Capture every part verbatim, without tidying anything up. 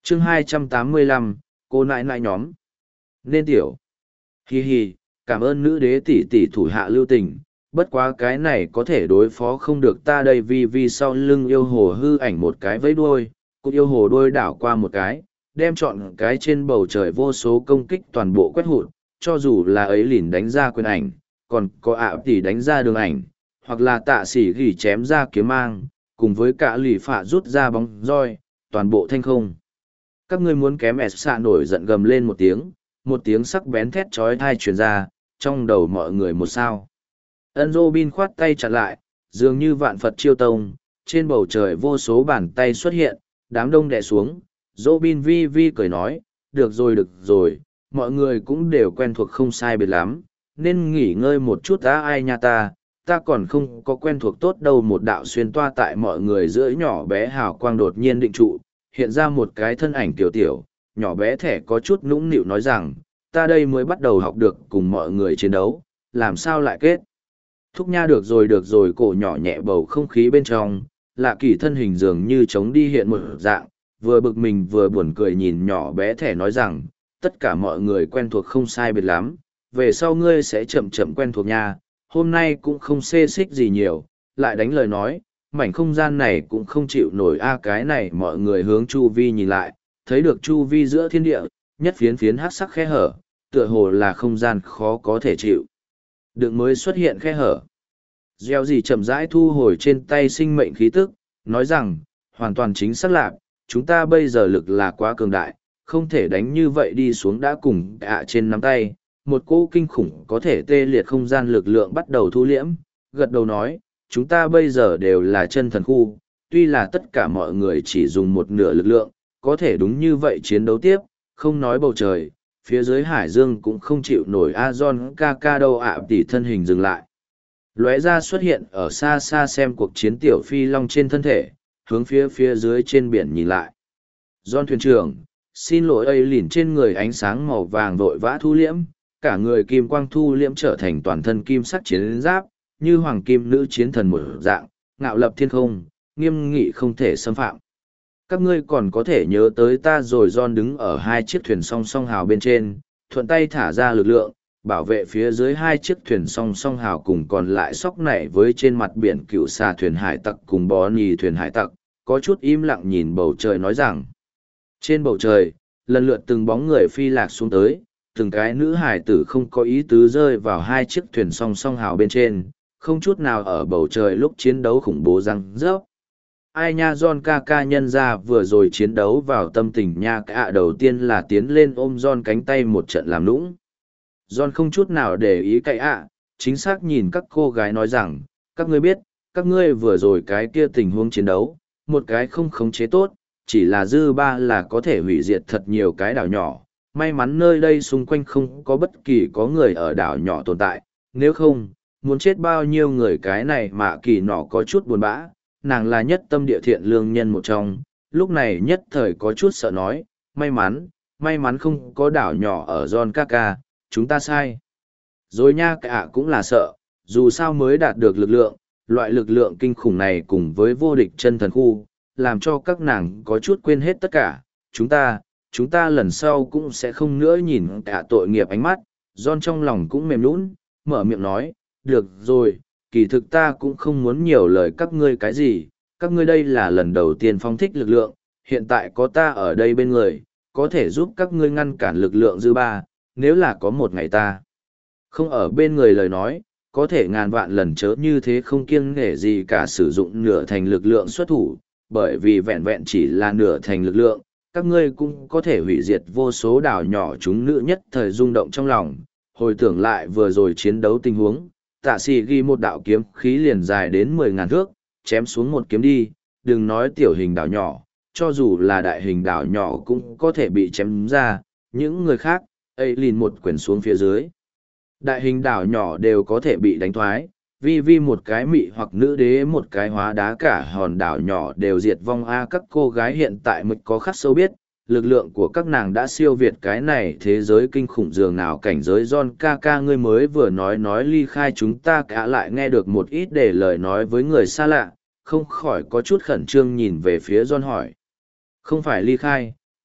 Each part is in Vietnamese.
chương hai trăm tám mươi lăm, cô nại nại nhóm. Nên tiểu. Hi hi, cảm ơn nữ đế tỷ tỷ thủ hạ lưu tình, bất quá cái này có thể đối phó không được ta đây vì vì sau lưng yêu hồ hư ảnh một cái với đuôi, cũng yêu hồ đuôi đảo qua một cái, đem chọn cái trên bầu trời vô số công kích toàn bộ quét hụt, cho dù là ấy lìn đánh ra quyền ảnh, còn có ạ tỷ đánh ra đường ảnh, hoặc là tạ sĩ gỉ chém ra kiếm mang, cùng với cả lì phạ rút ra bóng roi, toàn bộ thanh không. Các ngươi muốn kém ẹt xạ nổi giận gầm lên một tiếng, một tiếng sắc bén thét chói tai truyền ra, trong đầu mọi người một sao. Ân Dô Bin khoát tay chặn lại, dường như vạn Phật chiêu tông, trên bầu trời vô số bàn tay xuất hiện, đám đông đè xuống. Dô Bin vi vi cười nói, được rồi được rồi, mọi người cũng đều quen thuộc không sai biệt lắm, nên nghỉ ngơi một chút đã ai nha ta, ta còn không có quen thuộc tốt đâu. Một đạo xuyên toa tại mọi người giữa nhỏ bé hào quang đột nhiên định trụ, hiện ra một cái thân ảnh tiểu tiểu, nhỏ bé thẻ có chút nũng nịu nói rằng, ta đây mới bắt đầu học được cùng mọi người chiến đấu, làm sao lại kết. Thúc nha được rồi được rồi, cổ nhỏ nhẹ bầu không khí bên trong, lạ kỳ thân hình dường như trống đi hiện một dạng, vừa bực mình vừa buồn cười nhìn nhỏ bé thẻ nói rằng, tất cả mọi người quen thuộc không sai biệt lắm, về sau ngươi sẽ chậm chậm quen thuộc nha, hôm nay cũng không xê xích gì nhiều, lại đánh lời nói, mảnh không gian này cũng không chịu nổi a. Cái này mọi người hướng chu vi nhìn lại, thấy được chu vi giữa thiên địa, nhất phiến phiến hát sắc khe hở, tựa hồ là không gian khó có thể chịu đựng mới xuất hiện khe hở. Gieo gì chậm rãi thu hồi trên tay sinh mệnh khí tức, nói rằng, hoàn toàn chính xác lạc, chúng ta bây giờ lực là quá cường đại, không thể đánh như vậy đi xuống. Đã cùng ạ trên nắm tay, một cỗ kinh khủng có thể tê liệt không gian lực lượng bắt đầu thu liễm, gật đầu nói, chúng ta bây giờ đều là chân thần khu, tuy là tất cả mọi người chỉ dùng một nửa lực lượng, có thể đúng như vậy chiến đấu tiếp, không nói bầu trời, phía dưới hải dương cũng không chịu nổi. Azon ca ca đâu ạ tỷ thân hình dừng lại. Lóe ra xuất hiện ở xa xa xem cuộc chiến tiểu phi long trên thân thể, hướng phía phía dưới trên biển nhìn lại. John thuyền trưởng, xin lỗi ấy lìn trên người ánh sáng màu vàng vội vã thu liễm, cả người kim quang thu liễm trở thành toàn thân kim sắc chiến giáp, như hoàng kim nữ chiến thần một dạng, ngạo lập thiên không, nghiêm nghị không thể xâm phạm. Các ngươi còn có thể nhớ tới ta rồi. John đứng ở hai chiếc thuyền song song hào bên trên, thuận tay thả ra lực lượng, bảo vệ phía dưới hai chiếc thuyền song song hào cùng còn lại sóc nảy với trên mặt biển cựu xà thuyền hải tặc cùng bó nhì thuyền hải tặc, có chút im lặng nhìn bầu trời nói rằng. Trên bầu trời, lần lượt từng bóng người phi lạc xuống tới, từng cái nữ hải tử không có ý tứ rơi vào hai chiếc thuyền song song hào bên trên, không chút nào ở bầu trời lúc chiến đấu khủng bố răng rớp. Ai nha, John ca ca nhân ra vừa rồi chiến đấu vào tâm tình nha. Cả đầu tiên là tiến lên ôm John cánh tay một trận làm nũng. John không chút nào để ý cậy ạ, chính xác nhìn các cô gái nói rằng, các ngươi biết, các ngươi vừa rồi cái kia tình huống chiến đấu, một cái không khống chế tốt, chỉ là dư ba là có thể hủy diệt thật nhiều cái đảo nhỏ. May mắn nơi đây xung quanh không có bất kỳ có người ở đảo nhỏ tồn tại, nếu không, muốn chết bao nhiêu người. Cái này mà kỳ nọ có chút buồn bã, nàng là nhất tâm địa thiện lương nhân một trong, lúc này nhất thời có chút sợ nói, may mắn, may mắn không có đảo nhỏ ở John Kaka, chúng ta sai. Rồi nha, cả cũng là sợ, dù sao mới đạt được lực lượng, loại lực lượng kinh khủng này cùng với vô địch chân thần khu, làm cho các nàng có chút quên hết tất cả, chúng ta, chúng ta lần sau cũng sẽ không nữa nhìn cả tội nghiệp ánh mắt. John trong lòng cũng mềm nũng, mở miệng nói, được rồi, kỳ thực ta cũng không muốn nhiều lời các ngươi cái gì, các ngươi đây là lần đầu tiên phong thích lực lượng, hiện tại có ta ở đây bên người, có thể giúp các ngươi ngăn cản lực lượng dư ba, nếu là có một ngày ta không ở bên người lời nói, có thể ngàn vạn lần chớ như thế không kiêng nể gì cả sử dụng nửa thành lực lượng xuất thủ, bởi vì vẹn vẹn chỉ là nửa thành lực lượng, các ngươi cũng có thể hủy diệt vô số đảo nhỏ. Chúng nữ nhất thời rung động trong lòng, hồi tưởng lại vừa rồi chiến đấu tình huống, tạ sĩ ghi một đạo kiếm khí liền dài đến mười ngàn thước, chém xuống một kiếm đi, đừng nói tiểu hình đảo nhỏ, cho dù là đại hình đảo nhỏ cũng có thể bị chém ra, những người khác, ấy liền một quyển xuống phía dưới. Đại hình đảo nhỏ đều có thể bị đánh thoái, vi vi một cái mị hoặc nữ đế một cái hóa đá cả hòn đảo nhỏ đều diệt vong a. Các cô gái hiện tại mới có khắc sâu biết, lực lượng của các nàng đã siêu việt cái này thế giới kinh khủng dường nào. Cảnh giới John ca ca ngươi mới vừa nói nói ly khai chúng ta, cả lại nghe được một ít để lời nói với người xa lạ, không khỏi có chút khẩn trương nhìn về phía John hỏi. Không phải ly khai,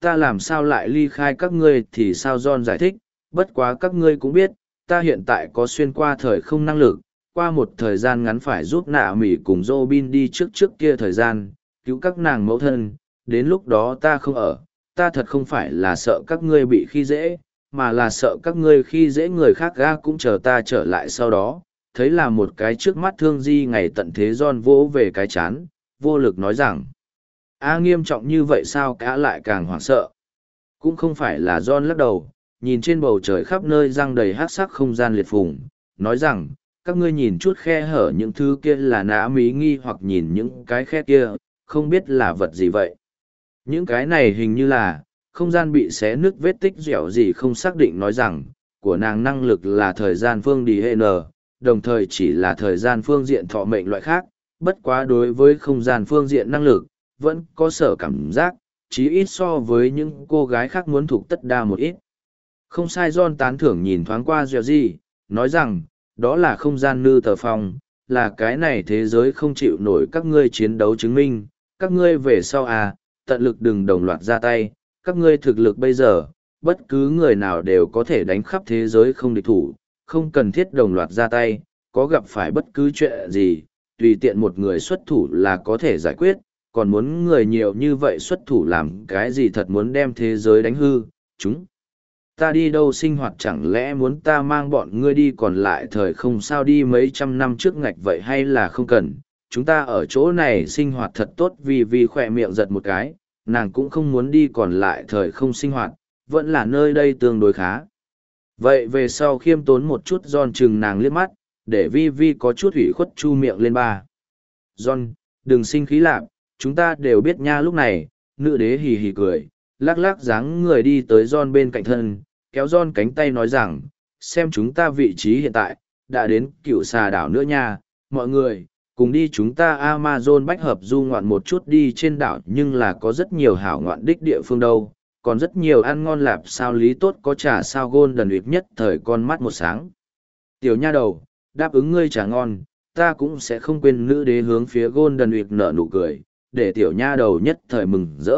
ta làm sao lại ly khai các ngươi thì sao John giải thích, bất quá các ngươi cũng biết, ta hiện tại có xuyên qua thời không năng lực, qua một thời gian ngắn phải giúp nạ mỉ cùng Robin đi trước trước kia thời gian, cứu các nàng mẫu thân, đến lúc đó ta không ở, ta thật không phải là sợ các ngươi bị khi dễ, mà là sợ các ngươi khi dễ người khác ga cũng chờ ta trở lại sau đó, thấy là một cái trước mắt thương di ngày tận thế John vỗ về cái chán, vô lực nói rằng, a nghiêm trọng như vậy sao cả lại càng hoảng sợ. Cũng không phải là John lắc đầu, nhìn trên bầu trời khắp nơi răng đầy hát sắc không gian liệt phùng, nói rằng, các ngươi nhìn chút khe hở những thứ kia là nã mí nghi hoặc nhìn những cái khe kia, không biết là vật gì vậy. Những cái này hình như là, không gian bị xé nứt vết tích dẻo gì không xác định nói rằng, của nàng năng lực là thời gian phương đi hệ n, đồng thời chỉ là thời gian phương diện thọ mệnh loại khác, bất quá đối với không gian phương diện năng lực, vẫn có sở cảm giác, chí ít so với những cô gái khác muốn thuộc tất đa một ít. Không sai John tán thưởng nhìn thoáng qua dẻo gì, nói rằng, đó là không gian nư tờ phong, là cái này thế giới không chịu nổi các ngươi chiến đấu chứng minh, các ngươi về sau à, tận lực đừng đồng loạt ra tay, các ngươi thực lực bây giờ, bất cứ người nào đều có thể đánh khắp thế giới không địch thủ, không cần thiết đồng loạt ra tay, có gặp phải bất cứ chuyện gì, tùy tiện một người xuất thủ là có thể giải quyết, còn muốn người nhiều như vậy xuất thủ làm cái gì thật muốn đem thế giới đánh hư, chúng. Ta đi đâu sinh hoạt chẳng lẽ muốn ta mang bọn ngươi đi còn lại thời không sao đi mấy trăm năm trước ngạch vậy hay là không cần, chúng ta ở chỗ này sinh hoạt thật tốt vì vì khỏe miệng giật một cái, nàng cũng không muốn đi còn lại thời không sinh hoạt, vẫn là nơi đây tương đối khá. Vậy về sau khiêm tốn một chút John chừng nàng liếc mắt, để vi vi có chút ủy khuất chu miệng lên ba. John, đừng sinh khí lạc, chúng ta đều biết nha lúc này, nữ đế hì hì cười, lắc lắc dáng người đi tới John bên cạnh thân, kéo John cánh tay nói rằng, xem chúng ta vị trí hiện tại, đã đến cựu xà đảo nữa nha, mọi người, cùng đi chúng ta Amazon bách hợp du ngoạn một chút đi trên đảo nhưng là có rất nhiều hảo ngoạn đích địa phương đâu, còn rất nhiều ăn ngon lạp sao lý tốt có trà sao Golden Uyệp nhất thời con mắt một sáng. Tiểu nha đầu, đáp ứng ngươi trà ngon, ta cũng sẽ không quên nữ đế hướng phía Golden Uyệp nở nụ cười, để tiểu nha đầu nhất thời mừng rỡ.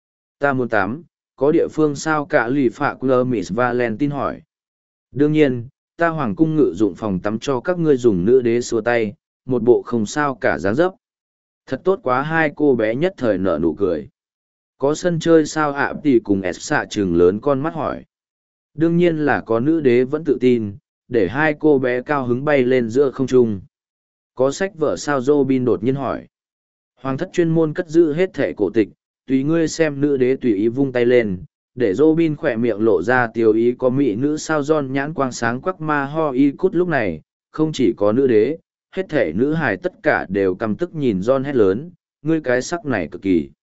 Ta muốn tắm, có địa phương sao cả lì phạ Club Miss Valentine hỏi. Đương nhiên, ta hoàng cung ngự dụng phòng tắm cho các ngươi dùng nữ đế xua tay, một bộ không sao cả dáng dấp. Thật tốt quá hai cô bé nhất thời nở nụ cười. Có sân chơi sao ạ tỷ cùng ép xạ trừng lớn con mắt hỏi. Đương nhiên là có nữ đế vẫn tự tin, để hai cô bé cao hứng bay lên giữa không trung. Có sách vở sao Robin đột nhiên hỏi. Hoàng thất chuyên môn cất giữ hết thẻ cổ tịch, tùy ngươi xem nữ đế tùy ý vung tay lên, để Robin khỏe miệng lộ ra tiêu ý có mỹ nữ sao John nhãn quang sáng quắc ma ho y cút lúc này, không chỉ có nữ đế, hết thể nữ hài tất cả đều căm tức nhìn John hét lớn, ngươi cái sắc này cực kỳ.